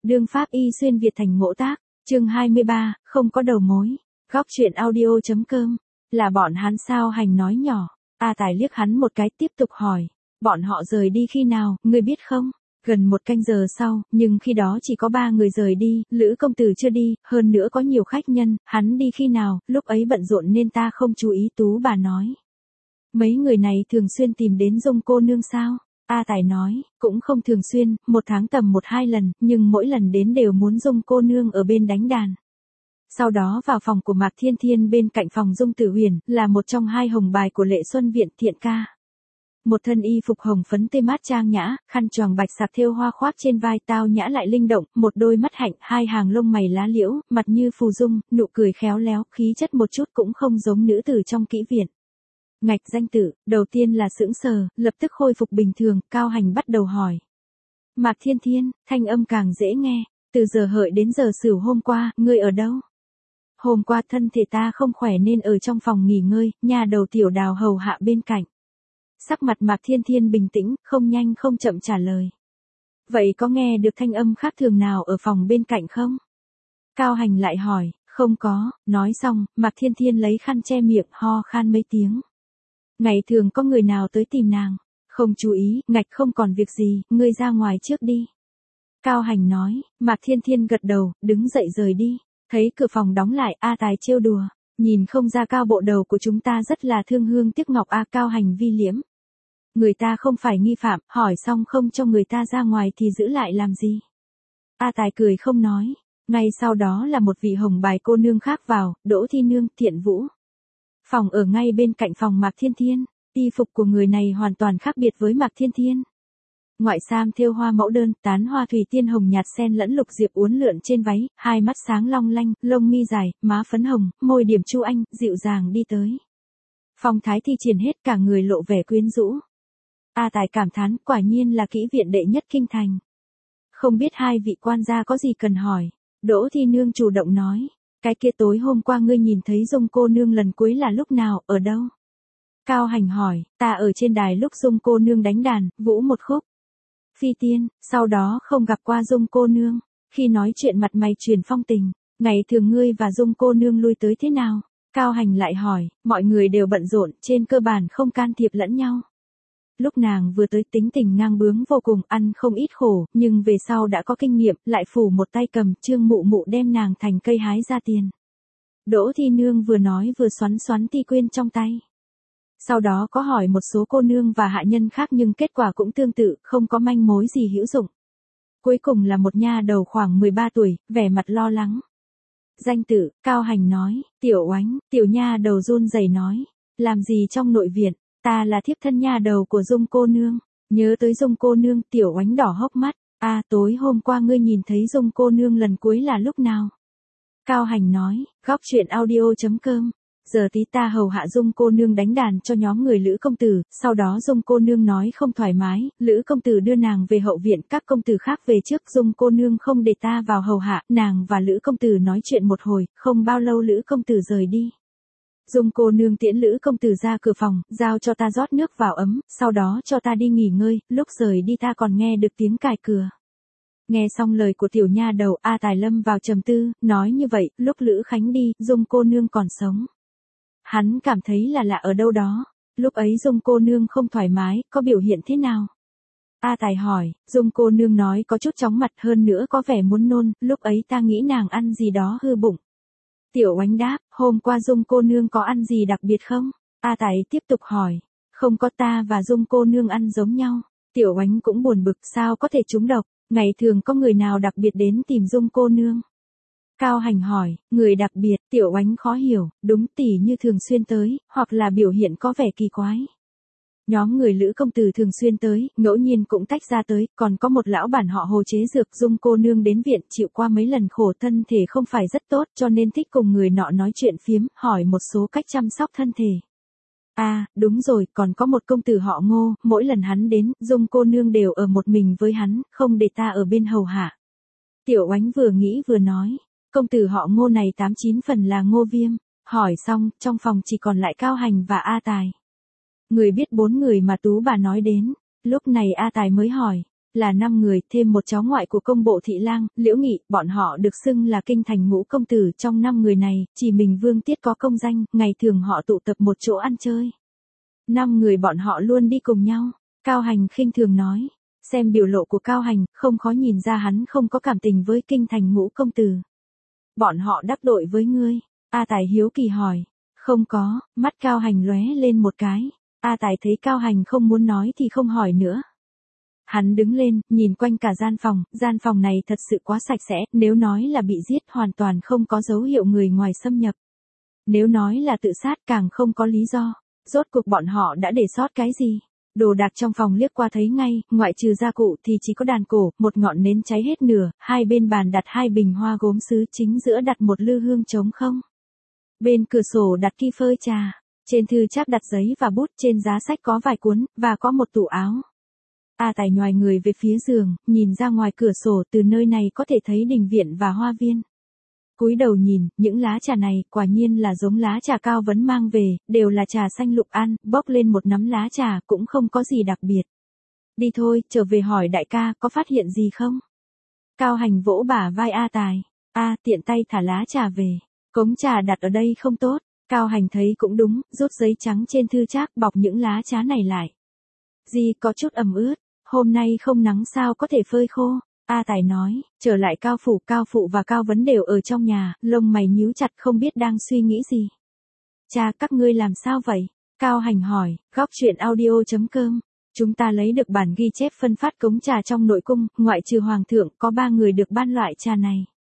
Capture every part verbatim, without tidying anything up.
Đương pháp y xuyên Việt thành ngộ tác, chương hai mươi ba, không có đầu mối. Góc chuyện audio.com, là bọn hắn sao Hành nói nhỏ. A Tài liếc hắn một cái tiếp tục hỏi, bọn họ rời đi khi nào, ngươi biết không? Gần một canh giờ sau, nhưng khi đó chỉ có ba người rời đi, Lữ công tử chưa đi, hơn nữa có nhiều khách nhân, hắn đi khi nào, lúc ấy bận rộn nên ta không chú ý. Tú bà nói. Mấy người này thường xuyên tìm đến Dung cô nương sao? A Tài nói, cũng không thường xuyên, một tháng tầm một hai lần, nhưng mỗi lần đến đều muốn Dung cô nương ở bên đánh đàn. Sau đó vào phòng của Mạc Thiên Thiên bên cạnh phòng Dung Tử Huyền, là một trong hai hồng bài của Lệ Xuân Viện Thiện ca. Một thân y phục hồng phấn tê mát trang nhã, khăn choàng bạch sạc thêu hoa khoác trên vai tao nhã lại linh động, một đôi mắt hạnh, hai hàng lông mày lá liễu, mặt như phù dung, nụ cười khéo léo, khí chất một chút cũng không giống nữ tử trong kỹ viện. Ngạch danh tự, đầu tiên là sững sờ, lập tức khôi phục bình thường, Cao Hành bắt đầu hỏi. Mạc Thiên Thiên, thanh âm càng dễ nghe, từ giờ hợi đến giờ sửu hôm qua, ngươi ở đâu? Hôm qua thân thể ta không khỏe nên ở trong phòng nghỉ ngơi, nhà đầu Tiểu Đào hầu hạ bên cạnh. Sắc mặt Mạc Thiên Thiên bình tĩnh, không nhanh không chậm trả lời. Vậy có nghe được thanh âm khác thường nào ở phòng bên cạnh không? Cao Hành lại hỏi, không có, nói xong, Mạc Thiên Thiên lấy khăn che miệng ho khan mấy tiếng. Ngày thường có người nào tới tìm nàng? Không chú ý, ngạch không còn việc gì, ngươi ra ngoài trước đi. Cao Hành nói, Mạc Thiên Thiên gật đầu, đứng dậy rời đi. Thấy cửa phòng đóng lại, A Tài trêu đùa. Nhìn không ra Cao bộ đầu của chúng ta rất là thương hương tiếc ngọc. A Cao Hành vi liễm. Người ta không phải nghi phạm, hỏi xong không cho người ta ra ngoài thì giữ lại làm gì? A Tài cười không nói. Ngay sau đó là một vị hồng bài cô nương khác vào, Đỗ Thi Nương, Thiện Vũ. Phòng ở ngay bên cạnh phòng Mạc Thiên Thiên, y phục của người này hoàn toàn khác biệt với Mạc Thiên Thiên. Ngoại sam thêu hoa mẫu đơn, tán hoa thủy tiên hồng nhạt xen lẫn lục diệp uốn lượn trên váy, hai mắt sáng long lanh, lông mi dài, má phấn hồng, môi điểm chu anh, dịu dàng đi tới. Phong thái thi triển hết, cả người lộ vẻ quyến rũ. A Tài cảm thán, quả nhiên là kỹ viện đệ nhất kinh thành. Không biết hai vị quan gia có gì cần hỏi. Đỗ Thi Nương chủ động nói. Cái kia tối hôm qua ngươi nhìn thấy Dung cô nương lần cuối là lúc nào, ở đâu? Cao Hành hỏi, ta ở trên đài lúc Dung cô nương đánh đàn, vũ một khúc. Phi tiên, sau đó không gặp qua Dung cô nương. Khi nói chuyện mặt mày truyền phong tình, ngày thường ngươi và Dung cô nương lui tới thế nào? Cao Hành lại hỏi, mọi người đều bận rộn, trên cơ bản không can thiệp lẫn nhau. Lúc nàng vừa tới tính tình ngang bướng vô cùng, ăn không ít khổ, nhưng về sau đã có kinh nghiệm, lại phủ một tay cầm, Trương mụ mụ đem nàng thành cây hái ra tiền. Đỗ Thi Nương vừa nói vừa xoắn xoắn ti quyên trong tay. Sau đó có hỏi một số cô nương và hạ nhân khác nhưng kết quả cũng tương tự, không có manh mối gì hữu dụng. Cuối cùng là một nha đầu khoảng mười ba tuổi, vẻ mặt lo lắng. Danh tự, Cao Hành nói, Tiểu Oánh, tiểu nha đầu run rẩy nói, làm gì trong nội viện? Ta là thiếp thân nha đầu của Dung cô nương. Nhớ tới Dung cô nương, Tiểu Oánh đỏ hốc mắt. A à, tối hôm qua ngươi nhìn thấy Dung cô nương lần cuối là lúc nào? Cao Hành nói, góc chuyện audio.com. Giờ tí ta hầu hạ Dung cô nương đánh đàn cho nhóm người Lữ công tử, sau đó Dung cô nương nói không thoải mái, Lữ công tử đưa nàng về hậu viện, các công tử khác về trước, Dung cô nương không để ta vào hầu hạ, nàng và Lữ công tử nói chuyện một hồi, không bao lâu Lữ công tử rời đi. Dung cô nương tiễn Lữ công tử ra cửa phòng, giao cho ta rót nước vào ấm, sau đó cho ta đi nghỉ ngơi, lúc rời đi ta còn nghe được tiếng cài cửa. Nghe xong lời của tiểu nha đầu, A Tài lâm vào trầm tư, nói như vậy, lúc Lữ Khánh đi, Dung cô nương còn sống. Hắn cảm thấy là lạ ở đâu đó, lúc ấy Dung cô nương không thoải mái, có biểu hiện thế nào? A Tài hỏi, Dung cô nương nói có chút chóng mặt, hơn nữa có vẻ muốn nôn, lúc ấy ta nghĩ nàng ăn gì đó hư bụng. Tiểu Oánh đáp, hôm qua Dung cô nương có ăn gì đặc biệt không? A Tài tiếp tục hỏi, không có, ta và Dung cô nương ăn giống nhau. Tiểu Oánh cũng buồn bực, sao có thể trúng độc, ngày thường có người nào đặc biệt đến tìm Dung cô nương? Cao Hành hỏi, người đặc biệt, Tiểu Oánh khó hiểu, đúng tỉ như thường xuyên tới, hoặc là biểu hiện có vẻ kỳ quái. Nhóm người Lữ công tử thường xuyên tới, ngẫu nhiên cũng tách ra tới, còn có một lão bản họ Hồ chế dược, Dung cô nương đến viện chịu qua mấy lần khổ, thân thể không phải rất tốt cho nên thích cùng người nọ nói chuyện phiếm, hỏi một số cách chăm sóc thân thể. À, đúng rồi, còn có một công tử họ Ngô, mỗi lần hắn đến, Dung cô nương đều ở một mình với hắn, không để ta ở bên hầu hạ. Tiểu Oánh vừa nghĩ vừa nói, công tử họ Ngô này tám chín phần là Ngô Viêm. Hỏi xong, trong phòng chỉ còn lại Cao Hành và A Tài. Người biết bốn người mà Tú bà nói đến, lúc này A Tài mới hỏi, Là năm người, thêm một cháu ngoại của công bộ thị lang, Liễu Nghị, bọn họ được xưng là kinh thành ngũ công tử. Trong năm người này, chỉ mình Vương Tiết có công danh, ngày thường họ tụ tập một chỗ ăn chơi. Năm người bọn họ luôn đi cùng nhau. Cao Hành khinh thường nói. Xem biểu lộ của Cao Hành, không khó nhìn ra hắn không có cảm tình với kinh thành ngũ công tử. Bọn họ đắc tội với ngươi. A Tài hiếu kỳ hỏi. Không có, mắt Cao Hành lóe lên một cái. A Tài thấy Cao Hành không muốn nói thì không hỏi nữa. Hắn đứng lên, nhìn quanh cả gian phòng, gian phòng này thật sự quá sạch sẽ, nếu nói là bị giết hoàn toàn không có dấu hiệu người ngoài xâm nhập. Nếu nói là tự sát càng không có lý do, rốt cuộc bọn họ đã để sót cái gì? Đồ đạc trong phòng liếc qua thấy ngay, ngoại trừ gia cụ thì chỉ có đàn cổ, một ngọn nến cháy hết nửa, hai bên bàn đặt hai bình hoa gốm sứ, chính giữa đặt một lư hương trống không. Bên cửa sổ đặt ki phơi trà, trên thư tráp đặt giấy và bút, trên giá sách có vài cuốn, và có một tủ áo. A Tài nhoài người về phía giường, nhìn ra ngoài cửa sổ, từ nơi này có thể thấy đình viện và hoa viên. Cúi đầu nhìn, những lá trà này, quả nhiên là giống lá trà Cao Vấn mang về, đều là trà xanh lục an, bóc lên một nắm lá trà, cũng không có gì đặc biệt. Đi thôi, trở về hỏi đại ca, có phát hiện gì không? Cao Hành vỗ bả vai A Tài. A, tiện tay thả lá trà về. Cống trà đặt ở đây không tốt. Cao Hành thấy cũng đúng, rút giấy trắng trên thư trác bọc những lá trà này lại. Gì có chút ẩm ướt, hôm nay không nắng sao có thể phơi khô. A Tài nói, trở lại Cao Phủ, Cao Phụ và Cao Vấn đều ở trong nhà, lông mày nhíu chặt không biết đang suy nghĩ gì. Cha, các ngươi làm sao vậy? Cao Hành hỏi. Góc truyện audio chấm com. Chúng ta lấy được bản ghi chép phân phát cống trà trong nội cung, ngoại trừ hoàng thượng, có ba người được ban loại trà này.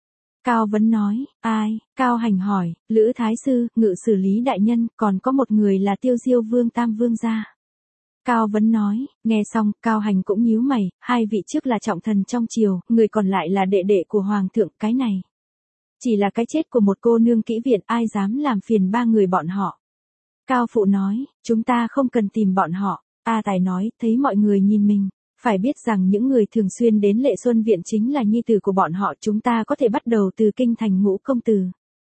Cao Vấn nói, ai? Cao Hành hỏi, Lữ Thái Sư, Ngự Xử Lý Đại Nhân, còn có một người là Tiêu Diêu Vương Tam Vương gia. Cao Vấn nói, nghe xong, Cao Hành cũng nhíu mày, hai vị trước là trọng thần trong triều, người còn lại là đệ đệ của hoàng thượng, cái này. Chỉ là cái chết của một cô nương kỹ viện, ai dám làm phiền ba người bọn họ. Cao Phụ nói, chúng ta không cần tìm bọn họ. A Tài nói, thấy mọi người nhìn mình, phải biết rằng những người thường xuyên đến Lệ Xuân Viện chính là nhi tử của bọn họ, chúng ta có thể bắt đầu từ kinh thành ngũ công tử.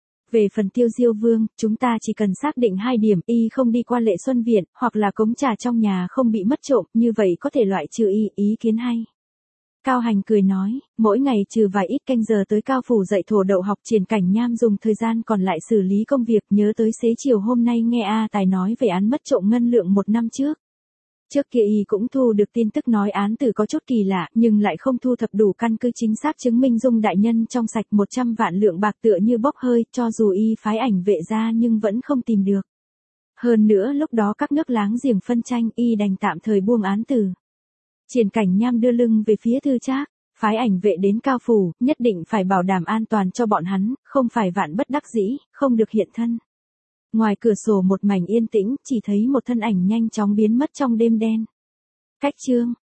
Về phần Tiêu Diêu Vương, chúng ta chỉ cần xác định hai điểm, y không đi qua Lệ Xuân Viện, hoặc là cống trà trong nhà không bị mất trộm, như vậy có thể loại trừ y, ý kiến hay. Cao Hành cười nói, mỗi ngày trừ vài ít canh giờ tới Cao Phủ dạy thổ đậu học, Triển Cảnh Nham dùng thời gian còn lại xử lý công việc, nhớ tới xế chiều hôm nay nghe A Tài nói về án mất trộm ngân lượng một năm trước. Trước kia y cũng thu được tin tức nói án tử có chút kỳ lạ, nhưng lại không thu thập đủ căn cứ chính xác chứng minh Dung đại nhân trong sạch một trăm vạn lượng bạc tựa như bốc hơi, cho dù y phái ảnh vệ ra nhưng vẫn không tìm được. Hơn nữa lúc đó các nước láng giềng phân tranh, y đành tạm thời buông án tử. Triển Cảnh Nham đưa lưng về phía thư trác, phái ảnh vệ đến Cao Phủ, nhất định phải bảo đảm an toàn cho bọn hắn, không phải vạn bất đắc dĩ, không được hiện thân. Ngoài cửa sổ một mảnh yên tĩnh, chỉ thấy một thân ảnh nhanh chóng biến mất trong đêm đen. Cách chương